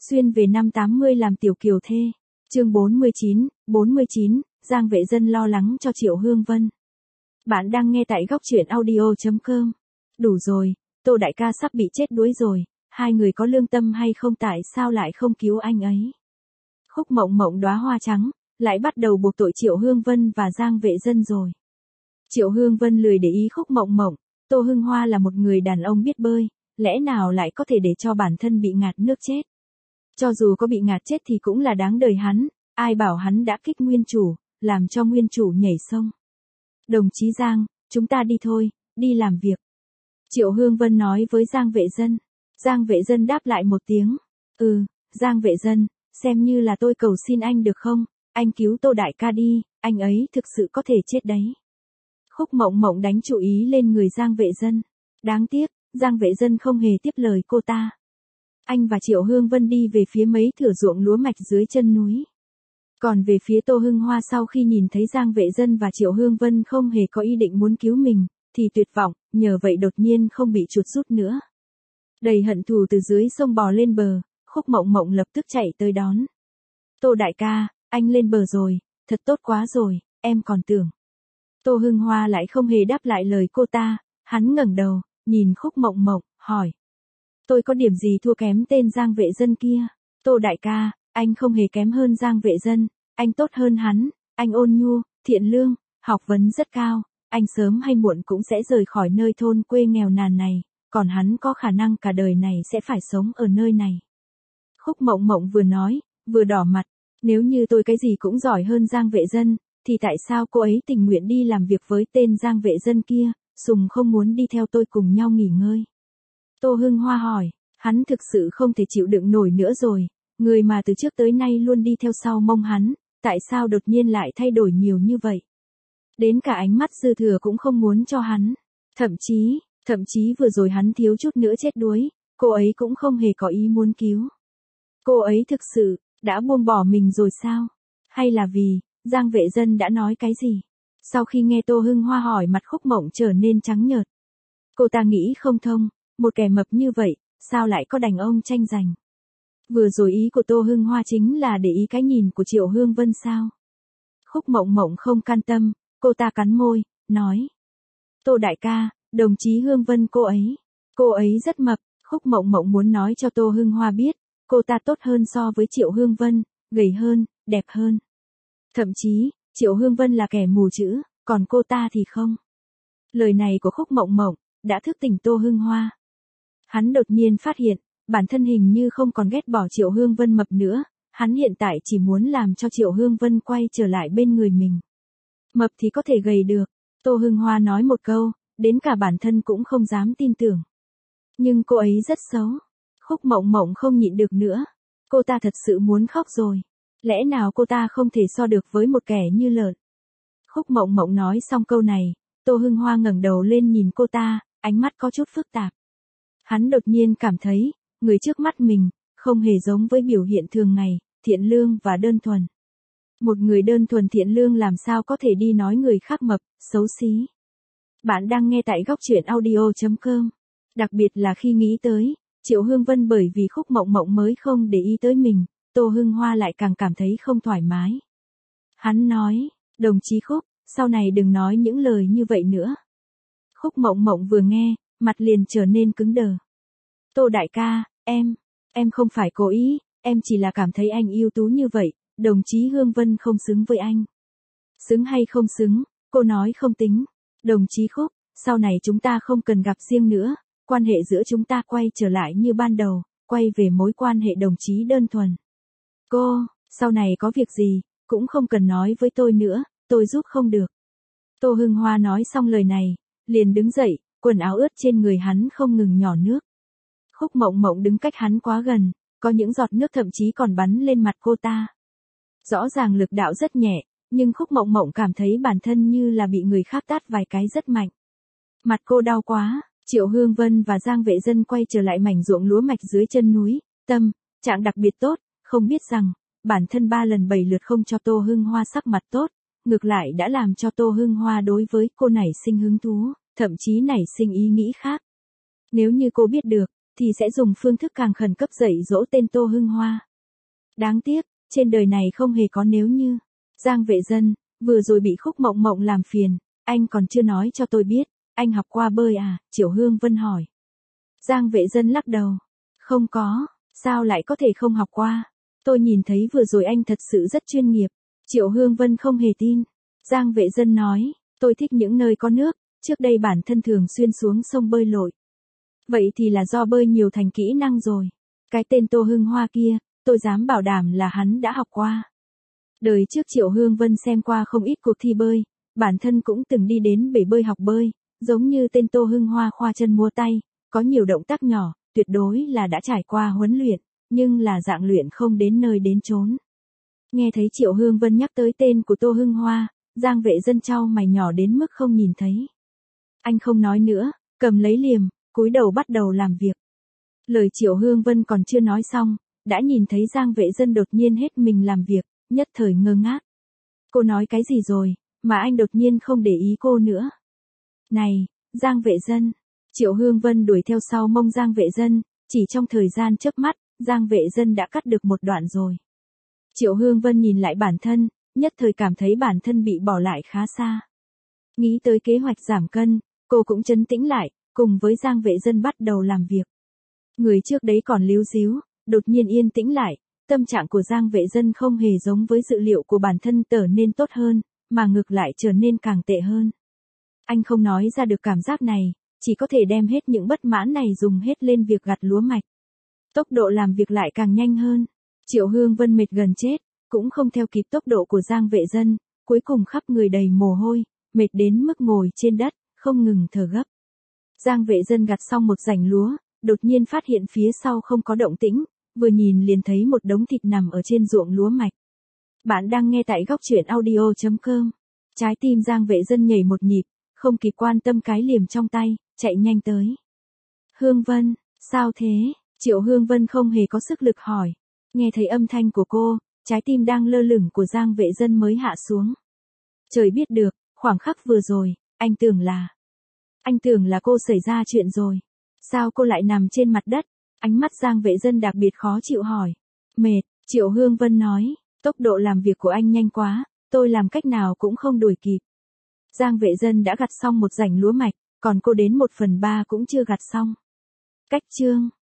Xuyên về năm 80 làm tiểu kiều thê. Chương 49, Giang Vệ Dân lo lắng cho Triệu Hương Vân. Bạn đang nghe tại góc truyện audio.com. Đủ rồi, Tô đại ca sắp bị chết đuối rồi, hai người có lương tâm hay không, tại sao lại không cứu anh ấy? Khúc Mộng Mộng đóa hoa trắng, lại bắt đầu buộc tội Triệu Hương Vân và Giang Vệ Dân rồi. Triệu Hương Vân lười để ý Khúc Mộng Mộng, Tô Hưng Hoa là một người đàn ông biết bơi, lẽ nào lại có thể để cho bản thân bị ngạt nước chết? Cho dù có bị ngạt chết thì cũng là đáng đời hắn, ai bảo hắn đã kích nguyên chủ, làm cho nguyên chủ nhảy sông. Đồng chí Giang, chúng ta đi thôi, đi làm việc. Triệu Hương Vân nói với Giang Vệ Dân. Giang Vệ Dân đáp lại một tiếng. Giang Vệ Dân, xem như là tôi cầu xin anh được không, anh cứu Tô đại ca đi, anh ấy thực sự có thể chết đấy. Khúc Mộng Mộng đánh chú ý lên người Giang Vệ Dân. Đáng tiếc, Giang Vệ Dân không hề tiếp lời cô ta. Anh và Triệu Hương Vân đi về phía mấy thửa ruộng lúa mạch dưới chân núi. Còn về phía Tô Hưng Hoa, sau khi nhìn thấy Giang Vệ Dân và Triệu Hương Vân không hề có ý định muốn cứu mình, thì tuyệt vọng, nhờ vậy đột nhiên không bị chuột rút nữa. Đầy hận thù từ dưới sông bò lên bờ, Khúc Mộng Mộng lập tức chạy tới đón. Tô đại ca, anh lên bờ rồi, thật tốt quá rồi, em còn tưởng. Tô Hưng Hoa lại không hề đáp lại lời cô ta, hắn ngẩng đầu, nhìn Khúc Mộng Mộng, hỏi. Tôi có điểm gì thua kém tên Giang Vệ Dân kia? Tô đại ca, anh không hề kém hơn Giang Vệ Dân, anh tốt hơn hắn, anh ôn nhu, thiện lương, học vấn rất cao, anh sớm hay muộn cũng sẽ rời khỏi nơi thôn quê nghèo nàn này, còn hắn có khả năng cả đời này sẽ phải sống ở nơi này. Khúc Mộng Mộng vừa nói, vừa đỏ mặt, nếu như tôi cái gì cũng giỏi hơn Giang Vệ Dân, thì tại sao cô ấy tình nguyện đi làm việc với tên Giang Vệ Dân kia, Sùng không muốn đi theo tôi cùng nhau nghỉ ngơi? Tô Hưng Hoa hỏi, hắn thực sự không thể chịu đựng nổi nữa rồi, người mà từ trước tới nay luôn đi theo sau mông hắn, tại sao đột nhiên lại thay đổi nhiều như vậy? Đến cả ánh mắt dư thừa cũng không muốn cho hắn. Thậm chí vừa rồi hắn thiếu chút nữa chết đuối, cô ấy cũng không hề có ý muốn cứu. Cô ấy thực sự đã buông bỏ mình rồi sao? Hay là vì Giang Vệ Dân đã nói cái gì? Sau khi nghe Tô Hưng Hoa hỏi, mặt Khúc Mộng trở nên trắng nhợt. Cô ta nghĩ không thông, một kẻ mập như vậy, sao lại có đàn ông tranh giành? Vừa rồi ý của Tô Hưng Hoa chính là để ý cái nhìn của Triệu Hương Vân sao? Khúc Mộng Mộng không can tâm, cô ta cắn môi, nói. Tô đại ca, đồng chí Hương Vân cô ấy rất mập. Khúc Mộng Mộng muốn nói cho Tô Hưng Hoa biết, cô ta tốt hơn so với Triệu Hương Vân, gầy hơn, đẹp hơn. Thậm chí, Triệu Hương Vân là kẻ mù chữ, còn cô ta thì không. Lời này của Khúc Mộng Mộng đã thức tỉnh Tô Hưng Hoa. Hắn đột nhiên phát hiện, bản thân hình như không còn ghét bỏ Triệu Hương Vân mập nữa, hắn hiện tại chỉ muốn làm cho Triệu Hương Vân quay trở lại bên người mình. Mập thì có thể gầy được, Tô Hưng Hoa nói một câu, đến cả bản thân cũng không dám tin tưởng. Nhưng cô ấy rất xấu. Khúc Mộng Mộng không nhịn được nữa. Cô ta thật sự muốn khóc rồi. Lẽ nào cô ta không thể so được với một kẻ như lợn? Khúc Mộng Mộng nói xong câu này, Tô Hưng Hoa ngẩng đầu lên nhìn cô ta, ánh mắt có chút phức tạp. Hắn đột nhiên cảm thấy, người trước mắt mình, không hề giống với biểu hiện thường ngày, thiện lương và đơn thuần. Một người đơn thuần thiện lương làm sao có thể đi nói người khác mập, xấu xí. Bạn đang nghe tại góc truyện audio.com. Đặc biệt là khi nghĩ tới Triệu Hương Vân, bởi vì Khúc Mộng Mộng mới không để ý tới mình, Tô Hưng Hoa lại càng cảm thấy không thoải mái. Hắn nói, đồng chí Khúc, sau này đừng nói những lời như vậy nữa. Khúc Mộng Mộng vừa nghe, mặt liền trở nên cứng đờ. Tô đại ca, em không phải cố ý, em chỉ là cảm thấy anh ưu tú như vậy, đồng chí Hương Vân không xứng với anh. Xứng hay không xứng, cô nói không tính. Đồng chí Khúc, sau này chúng ta không cần gặp riêng nữa, quan hệ giữa chúng ta quay trở lại như ban đầu, quay về mối quan hệ đồng chí đơn thuần. Cô, sau này có việc gì, cũng không cần nói với tôi nữa, tôi giúp không được. Tô Hưng Hoa nói xong lời này, liền đứng dậy, quần áo ướt trên người hắn không ngừng nhỏ nước. Khúc Mộng Mộng đứng cách hắn quá gần, có những giọt nước thậm chí còn bắn lên mặt cô ta. Rõ ràng lực đạo rất nhẹ, nhưng Khúc Mộng Mộng cảm thấy bản thân như là bị người khác tát vài cái rất mạnh. Mặt cô đau quá. Triệu Hương Vân và Giang Vệ Dân quay trở lại mảnh ruộng lúa mạch dưới chân núi, tâm trạng đặc biệt tốt, không biết rằng, bản thân 3 lần 7 lượt không cho Tô Hưng Hoa sắc mặt tốt, ngược lại đã làm cho Tô Hưng Hoa đối với cô nảy sinh hứng thú, thậm chí nảy sinh ý nghĩ khác. Nếu như cô biết được, thì sẽ dùng phương thức càng khẩn cấp dạy dỗ tên Tô Hưng Hoa. Đáng tiếc, trên đời này không hề có nếu như. Giang Vệ Dân, vừa rồi bị Khúc Mộng Mộng làm phiền, anh còn chưa nói cho tôi biết, anh học qua bơi à, Triệu Hương Vân hỏi. Giang Vệ Dân lắc đầu. Không có, sao lại có thể không học qua? Tôi nhìn thấy vừa rồi anh thật sự rất chuyên nghiệp. Triệu Hương Vân không hề tin. Giang Vệ Dân nói, tôi thích những nơi có nước, trước đây bản thân thường xuyên xuống sông bơi lội. Vậy thì là do bơi nhiều thành kỹ năng rồi. Cái tên Tô Hưng Hoa kia, tôi dám bảo đảm là hắn đã học qua. Đời trước Triệu Hương Vân xem qua không ít cuộc thi bơi, bản thân cũng từng đi đến bể bơi học bơi, giống như tên Tô Hưng Hoa khoa chân múa tay, có nhiều động tác nhỏ, tuyệt đối là đã trải qua huấn luyện, nhưng là dạng luyện không đến nơi đến chốn. Nghe thấy Triệu Hương Vân nhắc tới tên của Tô Hưng Hoa, Giang Vệ Dân chau mày nhỏ đến mức không nhìn thấy. Anh không nói nữa, cầm lấy liềm, cúi đầu bắt đầu làm việc. Lời Triệu Hương Vân còn chưa nói xong, đã nhìn thấy Giang Vệ Dân đột nhiên hết mình làm việc, nhất thời ngơ ngác. Cô nói cái gì rồi, mà anh đột nhiên không để ý cô nữa. Này, Giang Vệ Dân. Triệu Hương Vân đuổi theo sau mông Giang Vệ Dân, chỉ trong thời gian chớp mắt, Giang Vệ Dân đã cắt được một đoạn rồi. Triệu Hương Vân nhìn lại bản thân, nhất thời cảm thấy bản thân bị bỏ lại khá xa. Nghĩ tới kế hoạch giảm cân, cô cũng trấn tĩnh lại, cùng với Giang Vệ Dân bắt đầu làm việc. Người trước đấy còn líu díu, đột nhiên yên tĩnh lại, tâm trạng của Giang Vệ Dân không hề giống với dự liệu của bản thân trở nên tốt hơn, mà ngược lại trở nên càng tệ hơn. Anh không nói ra được cảm giác này, chỉ có thể đem hết những bất mãn này dùng hết lên việc gặt lúa mạch. Tốc độ làm việc lại càng nhanh hơn. Triệu Hương Vân mệt gần chết, cũng không theo kịp tốc độ của Giang Vệ Dân, cuối cùng khắp người đầy mồ hôi, mệt đến mức ngồi trên đất, không ngừng thở gấp. Giang Vệ Dân gặt xong một rảnh lúa, đột nhiên phát hiện phía sau không có động tĩnh, vừa nhìn liền thấy một đống thịt nằm ở trên ruộng lúa mạch. Bạn đang nghe tại góc truyện audio.com. Trái tim Giang Vệ Dân nhảy một nhịp, không kịp quan tâm cái liềm trong tay, chạy nhanh tới. Hương Vân, sao thế? Triệu Hương Vân không hề có sức lực hỏi. Nghe thấy âm thanh của cô, trái tim đang lơ lửng của Giang Vệ Dân mới hạ xuống. Trời biết được, khoảng khắc vừa rồi, anh tưởng là cô xảy ra chuyện rồi. Sao cô lại nằm trên mặt đất? Ánh mắt Giang Vệ Dân đặc biệt khó chịu hỏi. Mệt, Triệu Hương Vân nói, tốc độ làm việc của anh nhanh quá, tôi làm cách nào cũng không đuổi kịp. Giang Vệ Dân đã gặt xong một rảnh lúa mạch, còn cô đến 1/3 cũng chưa gặt xong. Cách chương